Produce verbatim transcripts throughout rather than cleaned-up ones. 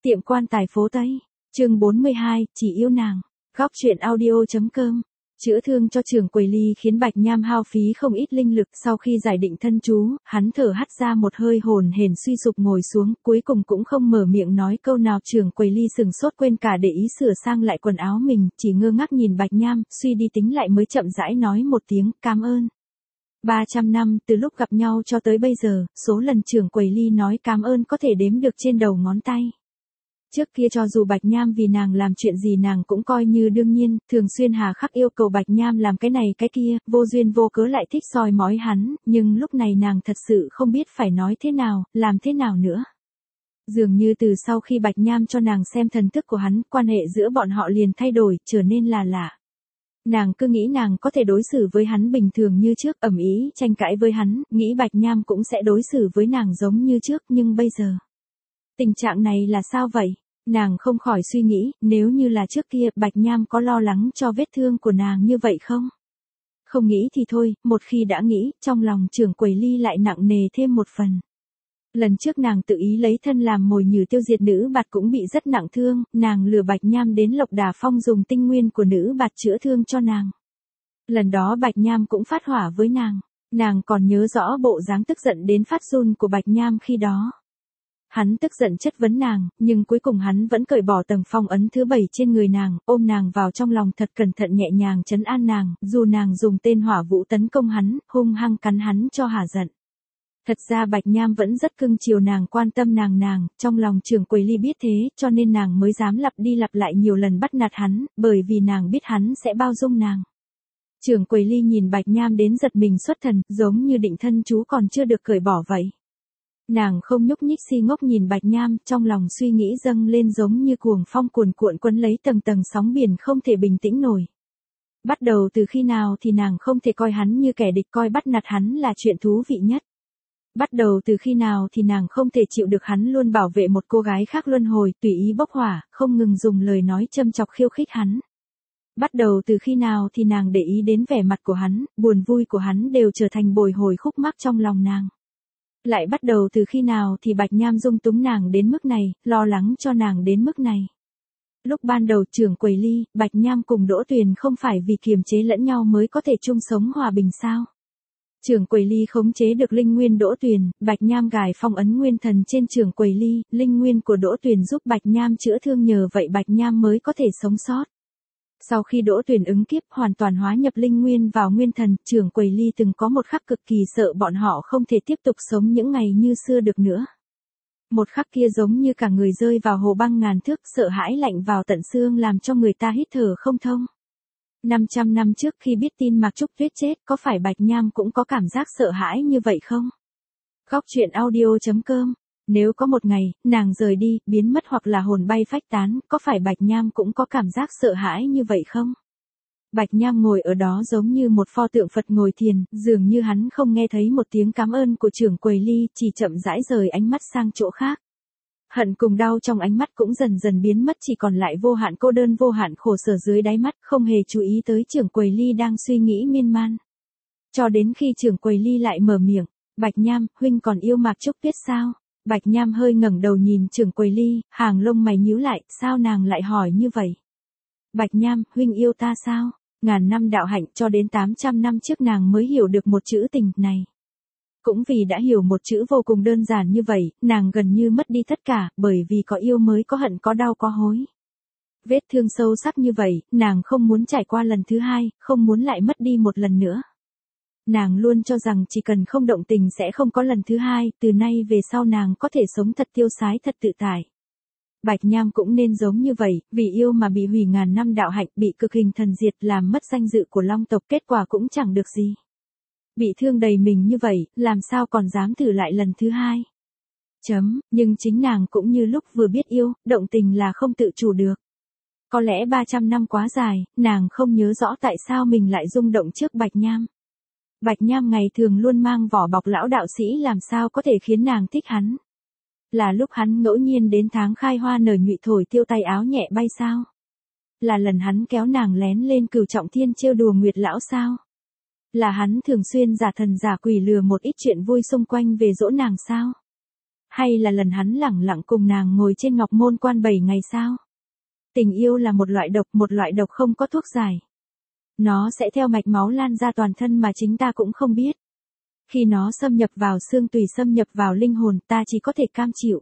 Tiệm quan tài phố Tây, chương bốn mươi hai, chỉ yêu nàng. Góc truyện audio.com. Chữa thương cho Trưởng Quầy Ly khiến Bạch Nham hao phí không ít linh lực. Sau khi giải định thân chú, hắn thở hắt ra một hơi hồn hển suy sụp ngồi xuống, cuối cùng cũng không mở miệng nói câu nào. Trưởng Quầy Ly sừng sốt quên cả để ý sửa sang lại quần áo mình, chỉ ngơ ngác nhìn Bạch Nham, suy đi tính lại mới chậm rãi nói một tiếng cảm ơn. ba trăm năm từ lúc gặp nhau cho tới bây giờ, số lần Trưởng Quầy Ly nói cảm ơn có thể đếm được trên đầu ngón tay. Trước kia cho dù Bạch Nham vì nàng làm chuyện gì nàng cũng coi như đương nhiên, thường xuyên hà khắc yêu cầu Bạch Nham làm cái này cái kia, vô duyên vô cớ lại thích soi mói hắn, nhưng lúc này nàng thật sự không biết phải nói thế nào, làm thế nào nữa. Dường như từ sau khi Bạch Nham cho nàng xem thần thức của hắn, quan hệ giữa bọn họ liền thay đổi, trở nên là lạ. Nàng cứ nghĩ nàng có thể đối xử với hắn bình thường như trước, ầm ĩ tranh cãi với hắn, nghĩ Bạch Nham cũng sẽ đối xử với nàng giống như trước, nhưng bây giờ, tình trạng này là sao vậy? Nàng không khỏi suy nghĩ, nếu như là trước kia, Bạch Nham có lo lắng cho vết thương của nàng như vậy không? Không nghĩ thì thôi, một khi đã nghĩ, trong lòng Trưởng Quầy Ly lại nặng nề thêm một phần. Lần trước nàng tự ý lấy thân làm mồi nhử tiêu diệt nữ bạt cũng bị rất nặng thương, nàng lừa Bạch Nham đến Lộc Đà Phong dùng tinh nguyên của nữ bạt chữa thương cho nàng. Lần đó Bạch Nham cũng phát hỏa với nàng, nàng còn nhớ rõ bộ dáng tức giận đến phát run của Bạch Nham khi đó. Hắn tức giận chất vấn nàng, nhưng cuối cùng hắn vẫn cởi bỏ tầng phong ấn thứ bảy trên người nàng, ôm nàng vào trong lòng thật cẩn thận nhẹ nhàng trấn an nàng, dù nàng dùng tên hỏa vũ tấn công hắn, hung hăng cắn hắn cho hả giận. Thật ra Bạch Nham vẫn rất cưng chiều nàng, quan tâm nàng nàng, trong lòng Trưởng Quầy Ly biết thế, cho nên nàng mới dám lặp đi lặp lại nhiều lần bắt nạt hắn, bởi vì nàng biết hắn sẽ bao dung nàng. Trưởng Quầy Ly nhìn Bạch Nham đến giật mình xuất thần, giống như định thân chú còn chưa được cởi bỏ vậy. Nàng không nhúc nhích si ngốc nhìn Bạch Nham, trong lòng suy nghĩ dâng lên giống như cuồng phong cuồn cuộn quấn lấy tầng tầng sóng biển không thể bình tĩnh nổi. Bắt đầu từ khi nào thì nàng không thể coi hắn như kẻ địch, coi bắt nạt hắn là chuyện thú vị nhất. Bắt đầu từ khi nào thì nàng không thể chịu được hắn luôn bảo vệ một cô gái khác luân hồi, tùy ý bốc hỏa, không ngừng dùng lời nói châm chọc khiêu khích hắn. Bắt đầu từ khi nào thì nàng để ý đến vẻ mặt của hắn, buồn vui của hắn đều trở thành bồi hồi khúc mắc trong lòng nàng. Lại bắt đầu từ khi nào thì Bạch Nham dung túng nàng đến mức này, lo lắng cho nàng đến mức này. Lúc ban đầu Trưởng Quầy Ly, Bạch Nham cùng Đỗ Tuyền không phải vì kiềm chế lẫn nhau mới có thể chung sống hòa bình sao? Trưởng Quầy Ly khống chế được linh nguyên Đỗ Tuyền, Bạch Nham gài phong ấn nguyên thần trên Trưởng Quầy Ly, linh nguyên của Đỗ Tuyền giúp Bạch Nham chữa thương, nhờ vậy Bạch Nham mới có thể sống sót. Sau khi Đỗ Tuyền ứng kiếp hoàn toàn hóa nhập linh nguyên vào nguyên thần, Trưởng Quầy Ly từng có một khắc cực kỳ sợ bọn họ không thể tiếp tục sống những ngày như xưa được nữa. Một khắc kia giống như cả người rơi vào hồ băng ngàn thước, sợ hãi lạnh vào tận xương làm cho người ta hít thở không thông. năm trăm năm trước khi biết tin Mạc Trúc Tuyết chết, có phải Bạch Nham cũng có cảm giác sợ hãi như vậy không? Góc truyện audio.com. Nếu có một ngày, nàng rời đi, biến mất hoặc là hồn bay phách tán, có phải Bạch Nham cũng có cảm giác sợ hãi như vậy không? Bạch Nham ngồi ở đó giống như một pho tượng Phật ngồi thiền, dường như hắn không nghe thấy một tiếng cảm ơn của Trưởng Quầy Ly, chỉ chậm rãi rời ánh mắt sang chỗ khác. Hận cùng đau trong ánh mắt cũng dần dần biến mất, chỉ còn lại vô hạn cô đơn, vô hạn khổ sở dưới đáy mắt, không hề chú ý tới Trưởng Quầy Ly đang suy nghĩ miên man. Cho đến khi Trưởng Quầy Ly lại mở miệng, Bạch Nham, huynh còn yêu Mạc Trúc Tuyết sao? Bạch Nham hơi ngẩng đầu nhìn Trưởng Quầy Ly, hàng lông mày nhíu lại, sao nàng lại hỏi như vậy? Bạch Nham, huynh yêu ta sao? Ngàn năm đạo hạnh cho đến tám trăm năm trước nàng mới hiểu được một chữ tình này. Cũng vì đã hiểu một chữ vô cùng đơn giản như vậy, nàng gần như mất đi tất cả, bởi vì có yêu mới có hận, có đau có hối. Vết thương sâu sắc như vậy, nàng không muốn trải qua lần thứ hai, không muốn lại mất đi một lần nữa. Nàng luôn cho rằng chỉ cần không động tình sẽ không có lần thứ hai, từ nay về sau nàng có thể sống thật tiêu sái, thật tự tại. Bạch Nham cũng nên giống như vậy, vì yêu mà bị hủy ngàn năm đạo hạnh, bị cực hình thần diệt, làm mất danh dự của Long tộc, kết quả cũng chẳng được gì. Bị thương đầy mình như vậy, làm sao còn dám thử lại lần thứ hai. Chấm, nhưng chính nàng cũng như lúc vừa biết yêu, động tình là không tự chủ được. Có lẽ ba trăm năm quá dài, nàng không nhớ rõ tại sao mình lại rung động trước Bạch Nham. Bạch Nham ngày thường luôn mang vỏ bọc lão đạo sĩ, làm sao có thể khiến nàng thích hắn. Là lúc hắn ngẫu nhiên đến tháng khai hoa nở nhụy thổi tiêu tay áo nhẹ bay sao? Là lần hắn kéo nàng lén lên Cửu Trọng Thiên trêu đùa Nguyệt lão sao? Là hắn thường xuyên giả thần giả quỷ lừa một ít chuyện vui xung quanh về dỗ nàng sao? hay là lần hắn lẳng lặng cùng nàng ngồi trên ngọc môn quan bảy ngày sao? Tình yêu là một loại độc, một loại độc không có thuốc giải. Nó sẽ theo mạch máu lan ra toàn thân mà chính ta cũng không biết. Khi nó xâm nhập vào xương tủy, xâm nhập vào linh hồn, ta chỉ có thể cam chịu.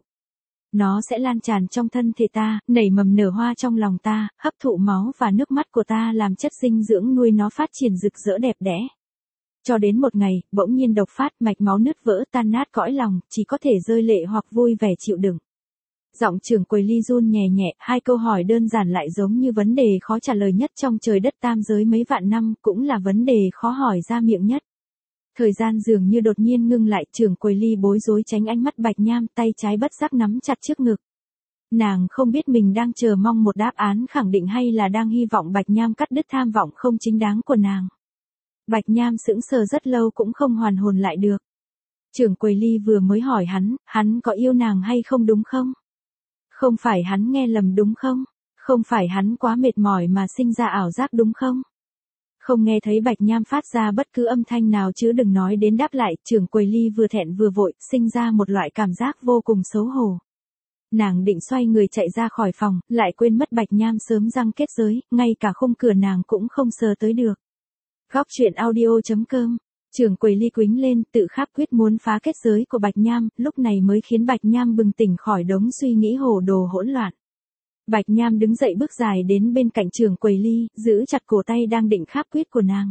Nó sẽ lan tràn trong thân thể ta, nảy mầm nở hoa trong lòng ta, hấp thụ máu và nước mắt của ta làm chất dinh dưỡng nuôi nó phát triển rực rỡ đẹp đẽ. Cho đến một ngày, bỗng nhiên độc phát, mạch máu nứt vỡ, tan nát cõi lòng, chỉ có thể rơi lệ hoặc vui vẻ chịu đựng. Giọng Trưởng Quầy Ly run nhẹ nhẹ, hai câu hỏi đơn giản lại giống như vấn đề khó trả lời nhất trong trời đất tam giới mấy vạn năm, cũng là vấn đề khó hỏi ra miệng nhất. Thời gian dường như đột nhiên ngưng lại, Trưởng Quầy Ly bối rối tránh ánh mắt Bạch Nham, tay trái bất giác nắm chặt trước ngực. Nàng không biết mình đang chờ mong một đáp án khẳng định hay là đang hy vọng Bạch Nham cắt đứt tham vọng không chính đáng của nàng. Bạch Nham sững sờ rất lâu cũng không hoàn hồn lại được. Trưởng Quầy Ly vừa mới hỏi hắn, hắn có yêu nàng hay không đúng không? Không phải hắn nghe lầm đúng không? Không phải hắn quá mệt mỏi mà sinh ra ảo giác đúng không? Không nghe thấy Bạch Nham phát ra bất cứ âm thanh nào chứ đừng nói đến đáp lại, Trưởng Quầy Ly vừa thẹn vừa vội, sinh ra một loại cảm giác vô cùng xấu hổ. Nàng định xoay người chạy ra khỏi phòng, lại quên mất Bạch Nham sớm răng kết giới, ngay cả khung cửa nàng cũng không sờ tới được. Góc truyện audio chấm com. Trưởng Quầy Ly quĩnh lên, tự kháp quyết muốn phá kết giới của Bạch Nham, lúc này mới khiến Bạch Nham bừng tỉnh khỏi đống suy nghĩ hồ đồ hỗn loạn. Bạch Nham đứng dậy bước dài đến bên cạnh Trưởng Quầy Ly, giữ chặt cổ tay đang định kháp quyết của nàng.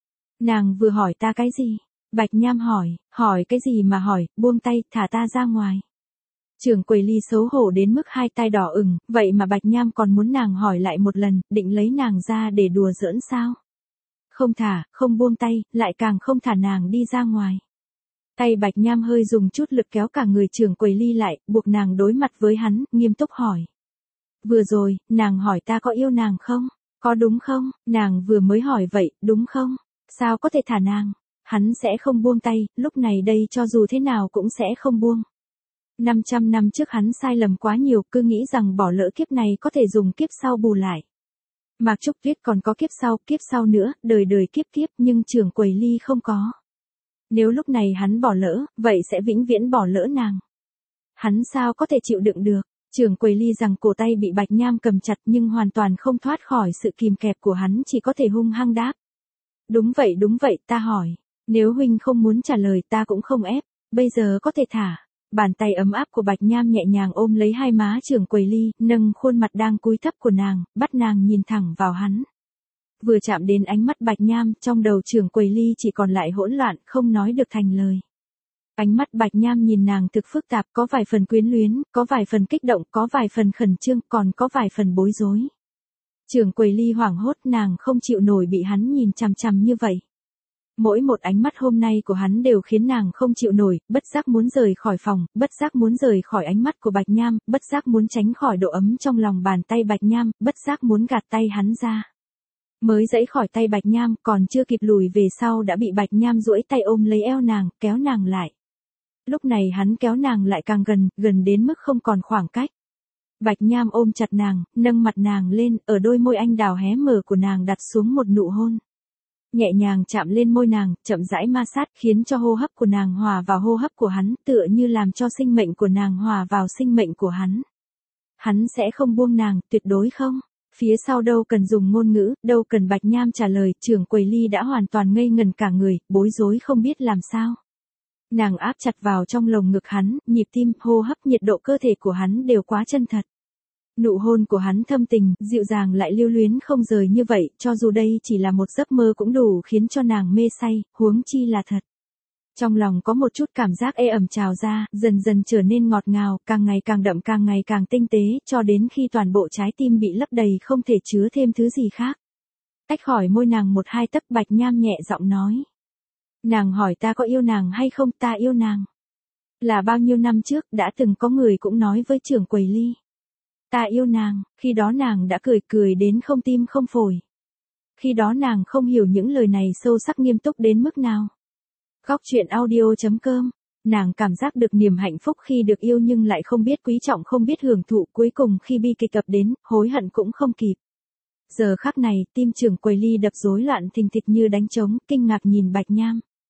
Nàng vừa hỏi ta cái gì? Bạch Nham hỏi, hỏi cái gì mà hỏi, buông tay, thả ta ra ngoài. Trưởng Quầy Ly xấu hổ đến mức hai tay đỏ ửng, vậy mà Bạch Nham còn muốn nàng hỏi lại một lần, định lấy nàng ra để đùa giỡn sao? Không thả, không buông tay, lại càng không thả nàng đi ra ngoài. Tay Bạch Nham hơi dùng chút lực kéo cả người Trưởng Quầy Ly lại, buộc nàng đối mặt với hắn, nghiêm túc hỏi. Vừa rồi, nàng hỏi ta có yêu nàng không? Có đúng không? Nàng vừa mới hỏi vậy, đúng không? Sao có thể thả nàng? Hắn sẽ không buông tay, lúc này đây cho dù thế nào cũng sẽ không buông. năm trăm năm trước hắn sai lầm quá nhiều, cứ nghĩ rằng bỏ lỡ kiếp này có thể dùng kiếp sau bù lại. Mạc Trúc Tuyết còn có kiếp sau, kiếp sau nữa, đời đời kiếp kiếp, nhưng Trưởng Quầy Ly không có. Nếu lúc này hắn bỏ lỡ, vậy sẽ vĩnh viễn bỏ lỡ nàng. Hắn sao có thể chịu đựng được? Trưởng Quầy Ly rằng cổ tay bị Bạch Nham cầm chặt nhưng hoàn toàn không thoát khỏi sự kìm kẹp của hắn, chỉ có thể hung hăng đáp. Đúng vậy đúng vậy, ta hỏi. Nếu huynh không muốn trả lời ta cũng không ép, bây giờ có thể thả. Bàn tay ấm áp của Bạch Nham nhẹ nhàng ôm lấy hai má Trưởng Quầy Ly, nâng khuôn mặt đang cúi thấp của nàng, bắt nàng nhìn thẳng vào hắn. Vừa chạm đến ánh mắt Bạch Nham, trong đầu Trưởng Quầy Ly chỉ còn lại hỗn loạn, không nói được thành lời. Ánh mắt Bạch Nham nhìn nàng thực phức tạp, có vài phần quyến luyến, có vài phần kích động, có vài phần khẩn trương, còn có vài phần bối rối. Trưởng Quầy Ly hoảng hốt, nàng không chịu nổi bị hắn nhìn chằm chằm như vậy. Mỗi một ánh mắt hôm nay của hắn đều khiến nàng không chịu nổi, bất giác muốn rời khỏi phòng, bất giác muốn rời khỏi ánh mắt của Bạch Nham, bất giác muốn tránh khỏi độ ấm trong lòng bàn tay Bạch Nham, bất giác muốn gạt tay hắn ra. Mới giãy khỏi tay Bạch Nham, còn chưa kịp lùi về sau đã bị Bạch Nham duỗi tay ôm lấy eo nàng, kéo nàng lại. Lúc này hắn kéo nàng lại càng gần, gần đến mức không còn khoảng cách. Bạch Nham ôm chặt nàng, nâng mặt nàng lên, ở đôi môi anh đào hé mở của nàng đặt xuống một nụ hôn. Nhẹ nhàng chạm lên môi nàng, chậm rãi ma sát, khiến cho hô hấp của nàng hòa vào hô hấp của hắn, tựa như làm cho sinh mệnh của nàng hòa vào sinh mệnh của hắn. Hắn sẽ không buông nàng, tuyệt đối không. Phía sau đâu cần dùng ngôn ngữ, đâu cần Bạch Nham trả lời, Trưởng Quầy Ly đã hoàn toàn ngây ngần cả người, bối rối không biết làm sao. Nàng áp chặt vào trong lồng ngực hắn, nhịp tim, hô hấp, nhiệt độ cơ thể của hắn đều quá chân thật. Nụ hôn của hắn thâm tình, dịu dàng lại lưu luyến không rời như vậy, cho dù đây chỉ là một giấc mơ cũng đủ khiến cho nàng mê say, huống chi là thật. Trong lòng có một chút cảm giác ê ẩm trào ra, dần dần trở nên ngọt ngào, càng ngày càng đậm, càng ngày càng tinh tế, cho đến khi toàn bộ trái tim bị lấp đầy không thể chứa thêm thứ gì khác. Tách khỏi môi nàng một hai tấc, Bạch Nham nhẹ giọng nói. Nàng hỏi ta có yêu nàng hay không, ta yêu nàng. Là bao nhiêu năm trước, đã từng có người cũng nói với Trưởng Quầy Ly. Ta yêu nàng, khi đó nàng đã cười cười đến không tim không phổi. Khi đó nàng không hiểu những lời này sâu sắc nghiêm túc đến mức nào. Góc truyện audio chấm com, nàng cảm giác được niềm hạnh phúc khi được yêu nhưng lại không biết quý trọng, không biết hưởng thụ, cuối cùng khi bi kịch ập đến, hối hận cũng không kịp. Giờ khắc này, tim Trưởng Quầy Ly đập rối loạn thình thịch như đánh trống, kinh ngạc nhìn Bạch Nham.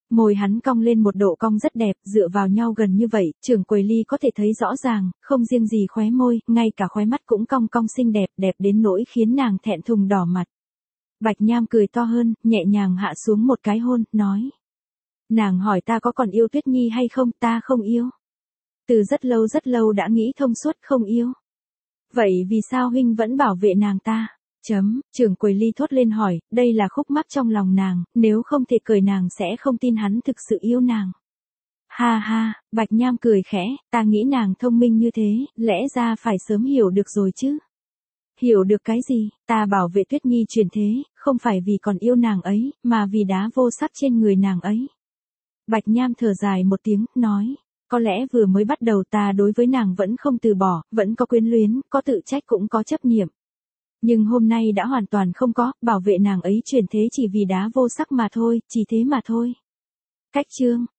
Môi hắn cong lên một độ cong rất đẹp, dựa vào nhau gần như vậy, Trưởng Quầy Ly có thể thấy rõ ràng, không riêng gì khóe môi, ngay cả khóe mắt cũng cong cong xinh đẹp, đẹp đến nỗi khiến nàng thẹn thùng đỏ mặt. Bạch Nham cười to hơn, nhẹ nhàng hạ xuống một cái hôn, nói. Nàng hỏi ta có còn yêu Tuyết Nhi hay không, ta không yêu. Từ rất lâu rất lâu đã nghĩ thông suốt không yêu. Vậy vì sao huynh vẫn bảo vệ nàng ta? Chấm, Trưởng Quầy Ly thốt lên hỏi, đây là khúc mắc trong lòng nàng, nếu không thể cười nàng sẽ không tin hắn thực sự yêu nàng. Ha ha, Bạch Nham cười khẽ, ta nghĩ nàng thông minh như thế, lẽ ra phải sớm hiểu được rồi chứ. Hiểu được cái gì, ta bảo vệ Tuyết Nhi chuyển thế, không phải vì còn yêu nàng ấy, mà vì đá vô sắc trên người nàng ấy. Bạch Nham thở dài một tiếng, nói, có lẽ vừa mới bắt đầu ta đối với nàng vẫn không từ bỏ, vẫn có quyến luyến, có tự trách cũng có chấp niệm. Nhưng hôm nay đã hoàn toàn không có, bảo vệ nàng ấy chuyển thế chỉ vì đá vô sắc mà thôi, chỉ thế mà thôi. Cách chương